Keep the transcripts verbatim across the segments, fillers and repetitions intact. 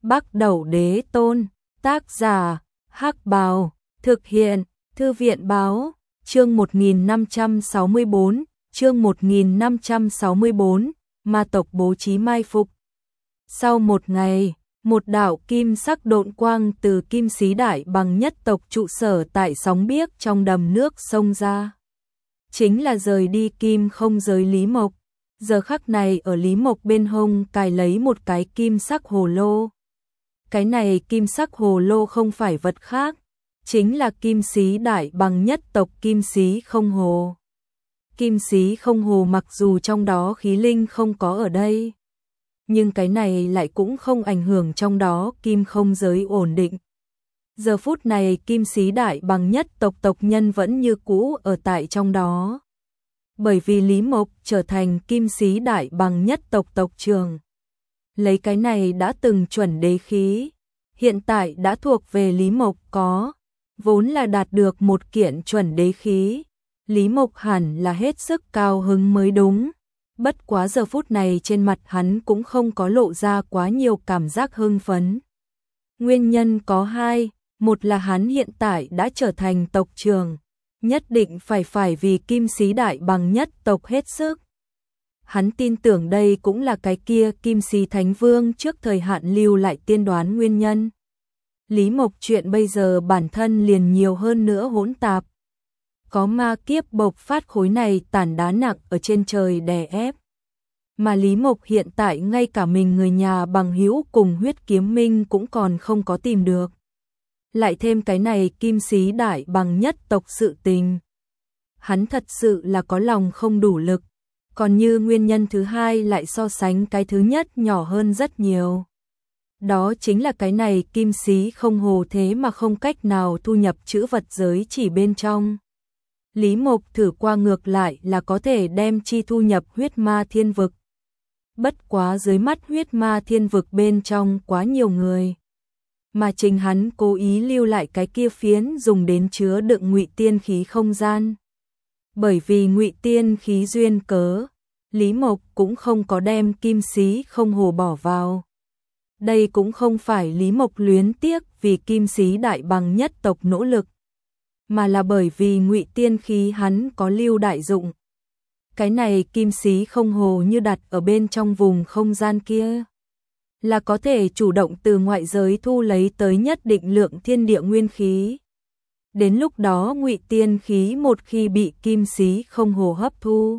Bắc Đẩu Đế Tôn, tác giả, Hắc Bào, thực hiện, Thư viện Báo, chương một nghìn năm trăm sáu mươi bốn, chương một nghìn năm trăm sáu mươi bốn, ma tộc bố trí mai phục. Sau một ngày, một đạo kim sắc độn quang từ Kim Sĩ Đại Bằng nhất tộc trụ sở tại sóng biếc trong đầm nước xông ra. Chính là rời đi Kim Không Giới Lý Mộc. Giờ khắc này ở Lý Mộc bên hông cài lấy một cái kim sắc hồ lô. Cái này kim sắc hồ lô không phải vật khác, chính là Kim Sĩ Đại Bằng nhất tộc Kim Sĩ Không Hồ. Kim Sĩ Không Hồ mặc dù trong đó khí linh không có ở đây, nhưng cái này lại cũng không ảnh hưởng trong đó Kim Không Giới ổn định. Giờ phút này Kim Sĩ Đại Bằng nhất tộc tộc nhân vẫn như cũ ở tại trong đó. Bởi vì Lý Mộc trở thành Kim Sĩ Đại Bằng nhất tộc tộc trưởng. Lấy cái này đã từng chuẩn đế khí, hiện tại đã thuộc về Lý Mộc có, vốn là đạt được một kiện chuẩn đế khí. Lý Mộc hẳn là hết sức cao hứng mới đúng. Bất quá giờ phút này trên mặt hắn cũng không có lộ ra quá nhiều cảm giác hưng phấn. Nguyên nhân có hai, một là hắn hiện tại đã trở thành tộc trưởng, nhất định phải phải vì Kim Sĩ Đại Bằng nhất tộc hết sức. Hắn tin tưởng đây cũng là cái kia Kim Sĩ Thánh Vương trước thời hạn lưu lại tiên đoán nguyên nhân. Lý Mộc chuyện bây giờ bản thân liền nhiều hơn nữa hỗn tạp. Có ma kiếp bộc phát khối này tàn đá nặng ở trên trời đè ép. Mà Lý Mộc hiện tại ngay cả mình người nhà bằng hữu cùng huyết kiếm minh cũng còn không có tìm được. Lại thêm cái này Kim Sĩ Đại Bằng nhất tộc sự tình. Hắn thật sự là có lòng không đủ lực. Còn như nguyên nhân thứ hai lại so sánh cái thứ nhất nhỏ hơn rất nhiều. Đó chính là cái này Kim Sĩ Không Hồ thế mà không cách nào thu nhập chữ vật giới chỉ bên trong. Lý Mộc thử qua ngược lại là có thể đem chi thu nhập huyết ma thiên vực. Bất quá dưới mắt huyết ma thiên vực bên trong quá nhiều người. Mà chính hắn cố ý lưu lại cái kia phiến dùng đến chứa đựng ngụy tiên khí không gian. Bởi vì ngụy tiên khí duyên cớ, Lý Mộc cũng không có đem Kim Sĩ Không Hồ bỏ vào. Đây cũng không phải Lý Mộc luyến tiếc vì Kim Sĩ Đại Bằng nhất tộc nỗ lực, mà là bởi vì ngụy tiên khí hắn có lưu đại dụng. Cái này Kim Sĩ Không Hồ như đặt ở bên trong vùng không gian kia, là có thể chủ động từ ngoại giới thu lấy tới nhất định lượng thiên địa nguyên khí. Đến lúc đó ngụy tiên khí một khi bị Kim Sĩ Không Hồ hấp thu,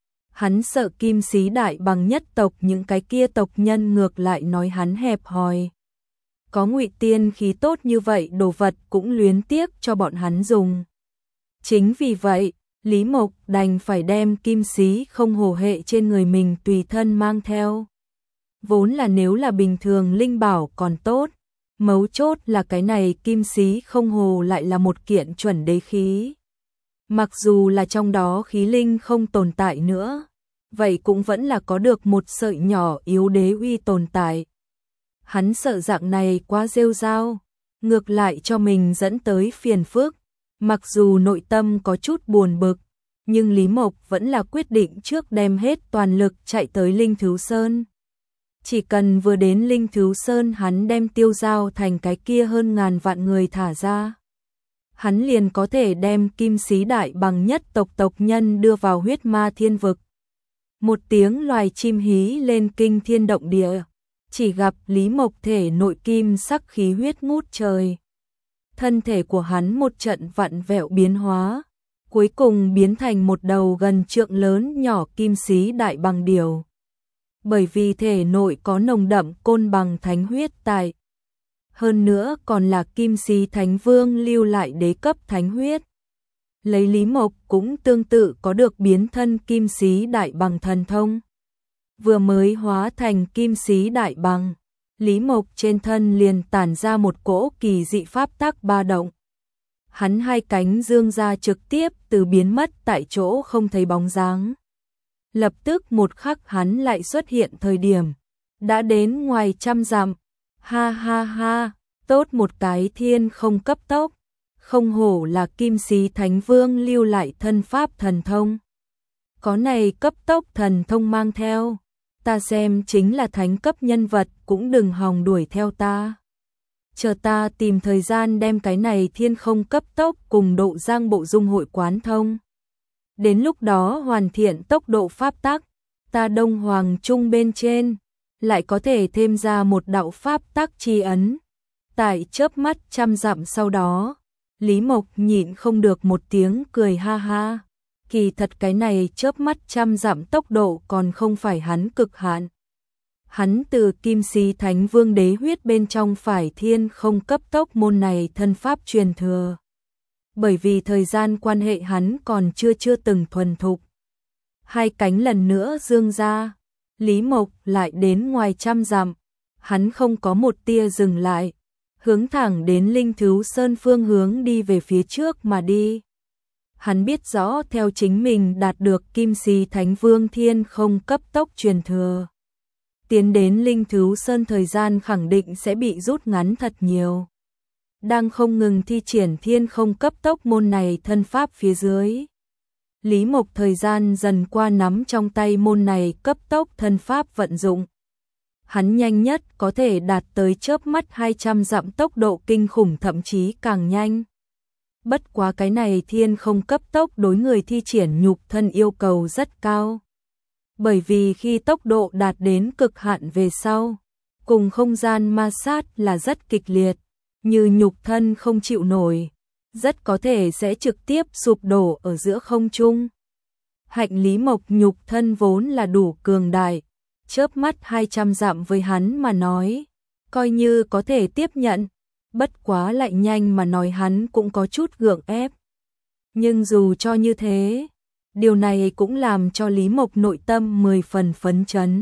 hắn sợ Kim Sĩ Đại Bằng nhất tộc những cái kia tộc nhân ngược lại nói hắn hẹp hòi. Có ngụy tiên khí tốt như vậy đồ vật cũng luyến tiếc cho bọn hắn dùng. Chính vì vậy, Lý Mộc đành phải đem Kim Sĩ Không Hồ hệ trên người mình tùy thân mang theo. Vốn là nếu là bình thường linh bảo còn tốt, mấu chốt là cái này Kim Sĩ Không Hồ lại là một kiện chuẩn đế khí. Mặc dù là trong đó khí linh không tồn tại nữa, vậy cũng vẫn là có được một sợi nhỏ yếu đế uy tồn tại. Hắn sợ dạng này quá rêu rao, ngược lại cho mình dẫn tới phiền phức. Mặc dù nội tâm có chút buồn bực, nhưng Lý Mộc vẫn là quyết định trước đem hết toàn lực chạy tới Linh Thứu Sơn. Chỉ cần vừa đến Linh Thứu Sơn hắn đem tiêu giao thành cái kia hơn ngàn vạn người thả ra, hắn liền có thể đem Kim Sĩ Đại Bằng nhất tộc tộc nhân đưa vào huyết ma thiên vực. Một tiếng loài chim hí lên kinh thiên động địa, chỉ gặp Lý Mộc thể nội kim sắc khí huyết ngút trời. Thân thể của hắn một trận vặn vẹo biến hóa, cuối cùng biến thành một đầu gần trượng lớn nhỏ Kim Sĩ Đại Bằng điểu. Bởi vì thể nội có nồng đậm côn bằng thánh huyết tại. Hơn nữa còn là Kim Sĩ Thánh Vương lưu lại đế cấp thánh huyết. Lấy Lý Mộc cũng tương tự có được biến thân Kim Sĩ Đại Bằng thần thông. Vừa mới hóa thành Kim Sĩ Đại Bằng, Lý Mộc trên thân liền tản ra một cỗ kỳ dị pháp tắc ba động. Hắn hai cánh dương ra trực tiếp từ biến mất tại chỗ không thấy bóng dáng. Lập tức một khắc hắn lại xuất hiện thời điểm, đã đến ngoài trăm dặm. Ha ha ha, tốt một cái thiên không cấp tốc, không hổ là Kim Sĩ Thánh Vương lưu lại thân pháp thần thông. Có này cấp tốc thần thông mang theo, ta xem chính là thánh cấp nhân vật, cũng đừng hòng đuổi theo ta. Chờ ta tìm thời gian đem cái này thiên không cấp tốc cùng độ giang bộ dung hội quán thông. Đến lúc đó hoàn thiện tốc độ pháp tắc, ta Đông Hoàng Trung bên trên, lại có thể thêm ra một đạo pháp tắc chi ấn. Tại chớp mắt trăm dặm sau đó, Lý Mộc nhịn không được một tiếng cười ha ha. Kỳ thật cái này chớp mắt trăm dặm tốc độ còn không phải hắn cực hạn. Hắn từ Kim Si Thánh Vương đế huyết bên trong phải thiên không cấp tốc môn này thân pháp truyền thừa. Bởi vì thời gian quan hệ hắn còn chưa chưa từng thuần thục. Hai cánh lần nữa dương ra, Lý Mộc lại đến ngoài trăm dặm, hắn không có một tia dừng lại, hướng thẳng đến Linh Thứu Sơn phương hướng đi về phía trước mà đi. Hắn biết rõ theo chính mình đạt được Kim Si Thánh Vương thiên không cấp tốc truyền thừa. Tiến đến Linh Thứu Sơn thời gian khẳng định sẽ bị rút ngắn thật nhiều. Đang không ngừng thi triển thiên không cấp tốc môn này thân pháp phía dưới. Lý Mộc thời gian dần qua nắm trong tay môn này cấp tốc thân pháp vận dụng. Hắn nhanh nhất có thể đạt tới chớp mắt hai trăm dặm tốc độ kinh khủng, thậm chí càng nhanh. Bất quá cái này thiên không cấp tốc đối người thi triển nhục thân yêu cầu rất cao. Bởi vì khi tốc độ đạt đến cực hạn về sau, cùng không gian ma sát là rất kịch liệt, như nhục thân không chịu nổi, rất có thể sẽ trực tiếp sụp đổ ở giữa không trung. Hạnh Lý Mộc nhục thân vốn là đủ cường đại, chớp mắt hai trăm dặm với hắn mà nói, coi như có thể tiếp nhận, bất quá lại nhanh mà nói hắn cũng có chút gượng ép. Nhưng dù cho như thế, điều này cũng làm cho Lý Mộc nội tâm mười phần phấn chấn.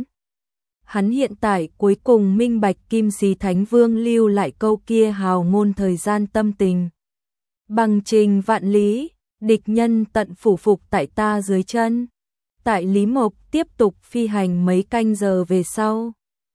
Hắn hiện tại cuối cùng minh bạch Kim Si Thánh Vương lưu lại câu kia hào ngôn thời gian tâm tình. Bằng trình vạn lý, địch nhân tận phủ phục tại ta dưới chân. Tại Lý Mộc tiếp tục phi hành mấy canh giờ về sau,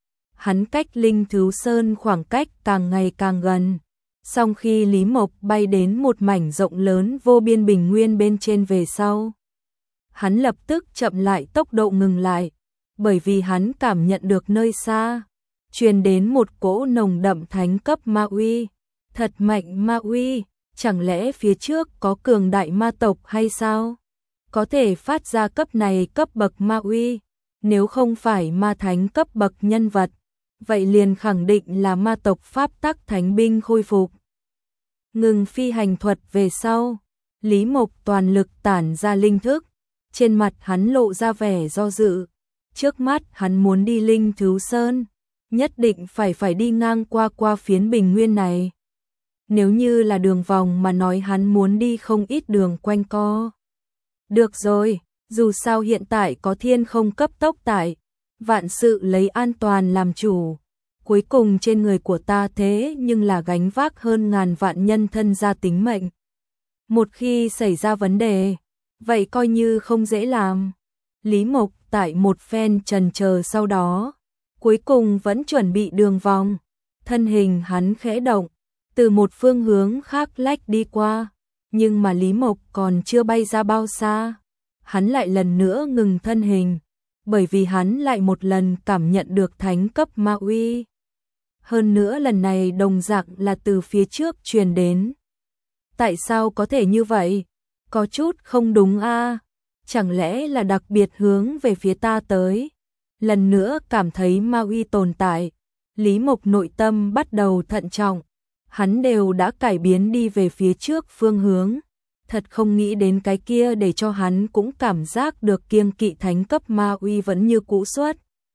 hắn cách Linh Thứu Sơn khoảng cách càng ngày càng gần. Song khi Lý Mộc bay đến một mảnh rộng lớn vô biên bình nguyên bên trên về sau, hắn lập tức chậm lại tốc độ, ngừng lại, bởi vì hắn cảm nhận được nơi xa truyền đến một cỗ nồng đậm thánh cấp ma uy, thật mạnh ma uy, chẳng lẽ phía trước có cường đại ma tộc hay sao? Có thể phát ra cấp này cấp bậc ma uy, nếu không phải ma thánh cấp bậc nhân vật, vậy liền khẳng định là ma tộc pháp tắc thánh binh khôi phục. Ngừng phi hành thuật về sau, Lý Mộc toàn lực tản ra linh thức, trên mặt hắn lộ ra vẻ do dự. Trước mắt hắn muốn đi Linh Thứu Sơn, nhất định phải phải đi ngang qua qua phiến bình nguyên này. Nếu như là đường vòng mà nói hắn muốn đi không ít đường quanh co. Được rồi, dù sao hiện tại có thiên không cấp tốc tại, vạn sự lấy an toàn làm chủ. Cuối cùng trên người của ta thế nhưng là gánh vác hơn ngàn vạn nhân thân gia tính mệnh. Một khi xảy ra vấn đề, vậy coi như không dễ làm. Lý Mộc tại một phen trần chờ sau đó, cuối cùng vẫn chuẩn bị đường vòng. Thân hình hắn khẽ động, từ một phương hướng khác lách đi qua. Nhưng mà Lý Mộc còn chưa bay ra bao xa, hắn lại lần nữa ngừng thân hình, bởi vì hắn lại một lần cảm nhận được thánh cấp ma uy. Hơn nữa lần này đồng dạng là từ phía trước truyền đến. Tại sao có thể như vậy? Có chút không đúng a. Chẳng lẽ là đặc biệt hướng về phía ta tới? Lần nữa cảm thấy ma uy tồn tại, Lý Mộc nội tâm bắt đầu thận trọng. Hắn đều đã cải biến đi về phía trước phương hướng. Thật không nghĩ đến cái kia để cho hắn cũng cảm giác được kiêng kỵ thánh cấp ma uy vẫn như cũ xuất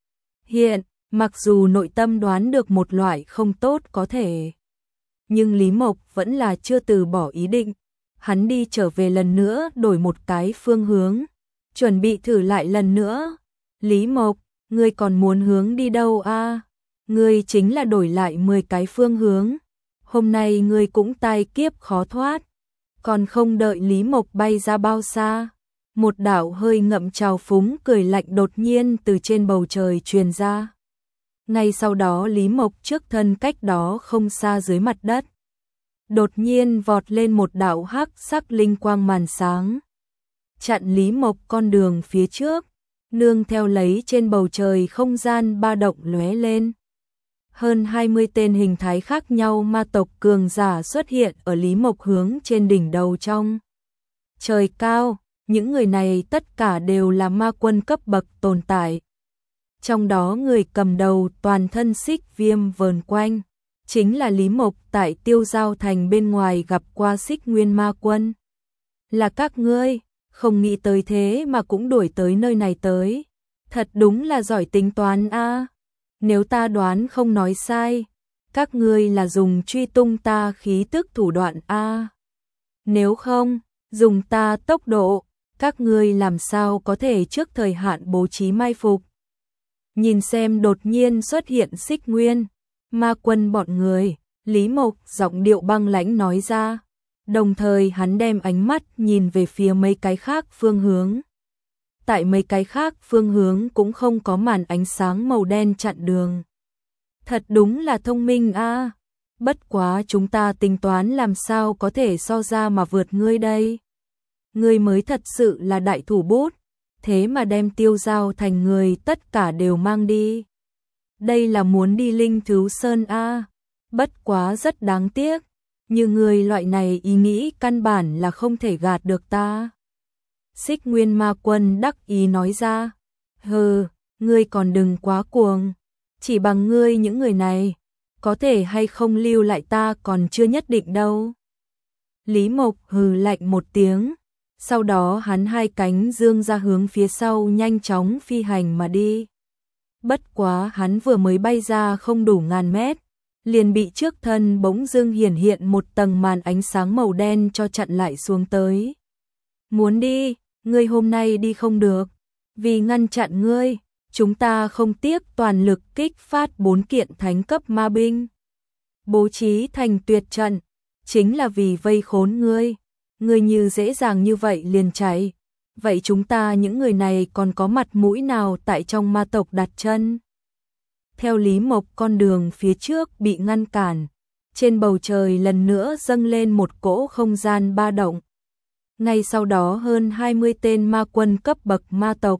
hiện. Mặc dù nội tâm đoán được một loại không tốt có thể, nhưng Lý Mộc vẫn là chưa từ bỏ ý định. Hắn đi trở về lần nữa đổi một cái phương hướng, chuẩn bị thử lại lần nữa. Lý Mộc, ngươi còn muốn hướng đi đâu a? Ngươi chính là đổi lại mười cái phương hướng. Hôm nay ngươi cũng tai kiếp khó thoát. Còn không đợi Lý Mộc bay ra bao xa, một đạo hơi ngậm trào phúng cười lạnh đột nhiên từ trên bầu trời truyền ra. Ngay sau đó Lý Mộc trước thân cách đó không xa dưới mặt đất, đột nhiên vọt lên một đạo hắc sắc linh quang màn sáng, chặn Lý Mộc con đường phía trước. nương theo lấy trên bầu trời không gian ba động lóe lên. Hơn hai mươi tên hình thái khác nhau ma tộc cường giả xuất hiện ở Lý Mộc hướng trên đỉnh đầu trong trời cao, những người này tất cả đều là ma quân cấp bậc tồn tại. Trong đó người cầm đầu toàn thân xích viêm vờn quanh, chính là Lý Mộc tại Tiêu Giao Thành bên ngoài gặp qua xích nguyên ma quân. Là các ngươi, không nghĩ tới thế mà cũng đuổi tới nơi này tới. Thật đúng là giỏi tính toán a. Nếu ta đoán không nói sai, các ngươi là dùng truy tung ta khí tức thủ đoạn a. Nếu không, dùng ta tốc độ, các ngươi làm sao có thể trước thời hạn bố trí mai phục. Nhìn xem đột nhiên xuất hiện xích nguyên ma quân bọn người, Lý Mộc giọng điệu băng lãnh nói ra, đồng thời hắn đem ánh mắt nhìn về phía mấy cái khác phương hướng. Tại mấy cái khác phương hướng cũng không có màn ánh sáng màu đen chặn đường. Thật đúng là thông minh a. Bất quá chúng ta tính toán làm sao có thể so ra mà vượt ngươi đây. Ngươi mới thật sự là đại thủ bút, thế mà đem Tiêu Giao Thành người tất cả đều mang đi. Đây là muốn đi Linh Thứu Sơn a. Bất quá rất đáng tiếc, như người loại này ý nghĩ căn bản là không thể gạt được ta. Xích Nguyên Ma Quân đắc ý nói ra, hừ, ngươi còn đừng quá cuồng, chỉ bằng ngươi những người này, có thể hay không lưu lại ta còn chưa nhất định đâu. Lý Mộc hừ lạnh một tiếng, sau đó hắn hai cánh dương ra hướng phía sau nhanh chóng phi hành mà đi. Bất quá hắn vừa mới bay ra không đủ ngàn mét, liền bị trước thân bỗng dưng hiển hiện một tầng màn ánh sáng màu đen cho chặn lại xuống tới. Muốn đi, ngươi hôm nay đi không được, vì ngăn chặn ngươi, chúng ta không tiếc toàn lực kích phát bốn kiện thánh cấp ma binh. Bố trí thành tuyệt trận, chính là vì vây khốn ngươi, ngươi như dễ dàng như vậy liền chạy. Vậy chúng ta những người này còn có mặt mũi nào tại trong ma tộc đặt chân? Theo Lý Mộc con đường phía trước bị ngăn cản, trên bầu trời lần nữa dâng lên một cỗ không gian ba động. Ngay sau đó hơn hai mươi tên ma quân cấp bậc ma tộc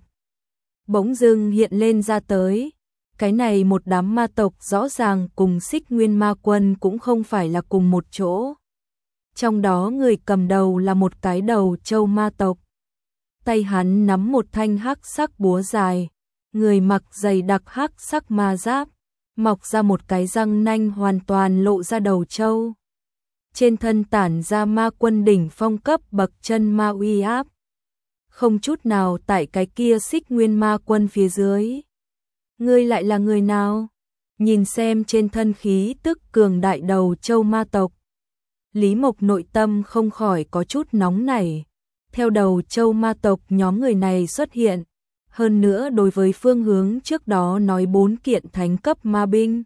bỗng dưng hiện lên ra tới. Cái này một đám ma tộc rõ ràng cùng Xích Nguyên Ma Quân cũng không phải là cùng một chỗ. Trong đó người cầm đầu là một cái đầu trâu ma tộc. Tay hắn nắm một thanh hắc sắc búa dài, người mặc dày đặc hắc sắc ma giáp, mọc ra một cái răng nanh hoàn toàn lộ ra đầu trâu. Trên thân tản ra ma quân đỉnh phong cấp bậc chân ma uy áp, không chút nào tại cái kia Xích Nguyên Ma Quân phía dưới. Ngươi lại là người nào? Nhìn xem trên thân khí tức cường đại đầu trâu ma tộc, Lý Mộc nội tâm không khỏi có chút nóng nảy. Theo đầu trâu ma tộc nhóm người này xuất hiện, hơn nữa đối với phương hướng trước đó nói bốn kiện thánh cấp ma binh,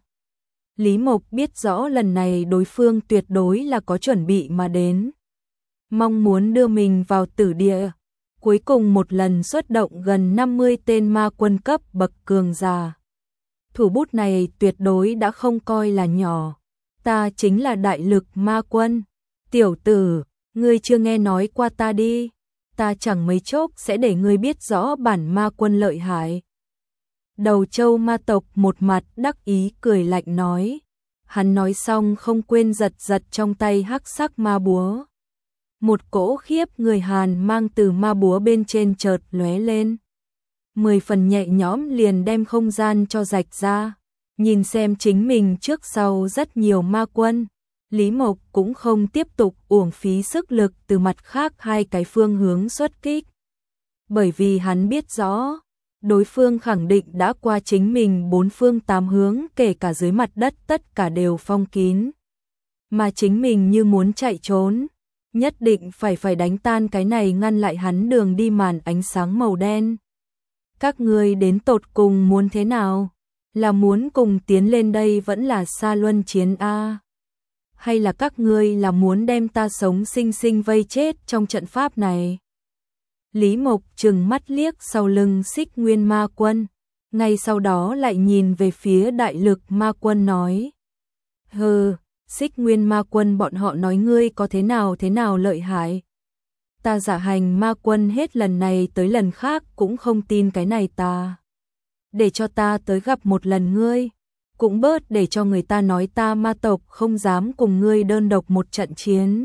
Lý Mộc biết rõ lần này đối phương tuyệt đối là có chuẩn bị mà đến, mong muốn đưa mình vào tử địa. Cuối cùng một lần xuất động gần năm mươi tên ma quân cấp bậc cường giả. Thủ bút này tuyệt đối đã không coi là nhỏ. Ta chính là đại lực ma quân. Tiểu tử, ngươi chưa nghe nói qua ta đi. Ta chẳng mấy chốc sẽ để ngươi biết rõ bản ma quân lợi hại. Đầu trâu ma tộc một mặt đắc ý cười lạnh nói. Hắn nói xong không quên giật giật trong tay hắc sắc ma búa. Một cỗ khiếp người Hàn mang từ ma búa bên trên chợt lóe lên. Mười phần nhẹ nhõm liền đem không gian cho rạch ra. Nhìn xem chính mình trước sau rất nhiều ma quân, Lý Mộc cũng không tiếp tục uổng phí sức lực từ mặt khác hai cái phương hướng xuất kích. Bởi vì hắn biết rõ, đối phương khẳng định đã qua chính mình bốn phương tám hướng, kể cả dưới mặt đất tất cả đều phong kín. Mà chính mình như muốn chạy trốn, nhất định phải phải đánh tan cái này ngăn lại hắn đường đi màn ánh sáng màu đen. Các ngươi đến tột cùng muốn thế nào? Là muốn cùng tiến lên đây vẫn là xa luân chiến a? Hay là các ngươi là muốn đem ta sống sinh sinh vây chết trong trận pháp này? Lý Mộc trừng mắt liếc sau lưng Xích Nguyên Ma Quân, ngay sau đó lại nhìn về phía đại lực ma quân nói. Hừ, Xích Nguyên Ma Quân bọn họ nói ngươi có thế nào thế nào lợi hại. Ta Dạ Hành Ma Quân hết lần này tới lần khác cũng không tin cái này ta. Để cho ta tới gặp một lần ngươi, cũng bớt để cho người ta nói ta ma tộc không dám cùng ngươi đơn độc một trận chiến.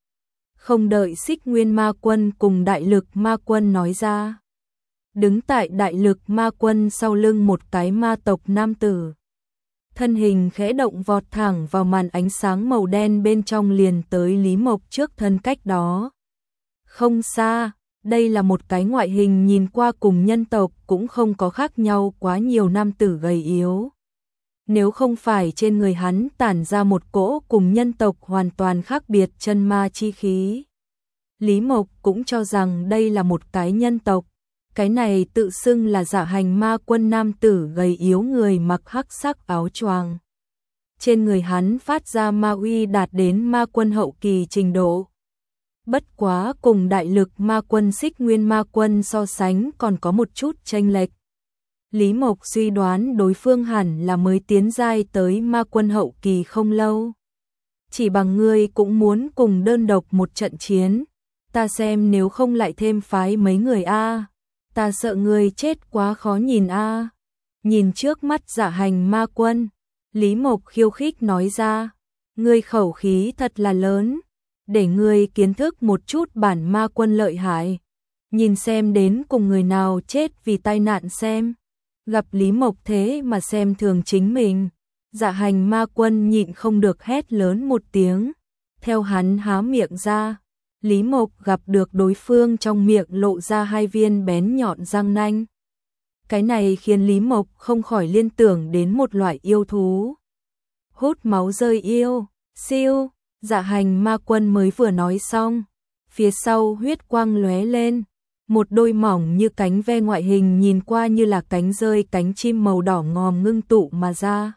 Không đợi Xích Nguyên Ma Quân cùng Đại Lực Ma Quân nói ra, đứng tại Đại Lực Ma Quân sau lưng một cái ma tộc nam tử. Thân hình khẽ động vọt thẳng vào màn ánh sáng màu đen bên trong liền tới Lý Mộc trước thân cách đó. Không xa, đây là một cái ngoại hình nhìn qua cùng nhân tộc cũng không có khác nhau quá nhiều nam tử gầy yếu. Nếu không phải trên người hắn tản ra một cỗ cùng nhân tộc hoàn toàn khác biệt chân ma chi khí, Lý Mộc cũng cho rằng đây là một cái nhân tộc. Cái này tự xưng là Dạ Hành Ma Quân nam tử gầy yếu người mặc hắc sắc áo choàng. Trên người hắn phát ra ma uy đạt đến ma quân hậu kỳ trình độ. Bất quá cùng Đại Lực Ma Quân Xích Nguyên Ma Quân so sánh còn có một chút chênh lệch. Lý Mộc suy đoán đối phương hẳn là mới tiến giai tới ma quân hậu kỳ không lâu. Chỉ bằng ngươi cũng muốn cùng đơn độc một trận chiến, ta xem nếu không lại thêm phái mấy người a, ta sợ ngươi chết quá khó nhìn a. Nhìn trước mắt Dạ Hành Ma Quân, Lý Mộc khiêu khích nói ra, ngươi khẩu khí thật là lớn, để ngươi kiến thức một chút bản ma quân lợi hại, nhìn xem đến cùng người nào chết vì tai nạn xem. Gặp Lý Mộc thế mà xem thường chính mình, Dạ Hành Ma Quân nhịn không được hét lớn một tiếng. Theo hắn há miệng ra, Lý Mộc gặp được đối phương trong miệng lộ ra hai viên bén nhọn răng nanh. Cái này khiến Lý Mộc không khỏi liên tưởng đến một loại yêu thú. Hút máu rơi yêu, siêu, Dạ Hành Ma Quân mới vừa nói xong, phía sau huyết quang lóe lên. Một đôi mỏng như cánh ve ngoại hình nhìn qua như là cánh rơi cánh chim màu đỏ ngòm ngưng tụ mà ra.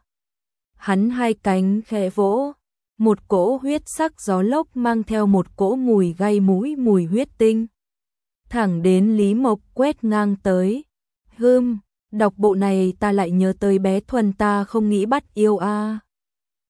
Hắn hai cánh khẽ vỗ, một cỗ huyết sắc gió lốc mang theo một cỗ mùi gây mũi mùi huyết tinh. Thẳng đến Lý Mộc quét ngang tới. Hưm, đọc bộ này ta lại nhớ tới bé Thuần ta không nghĩ bắt yêu a.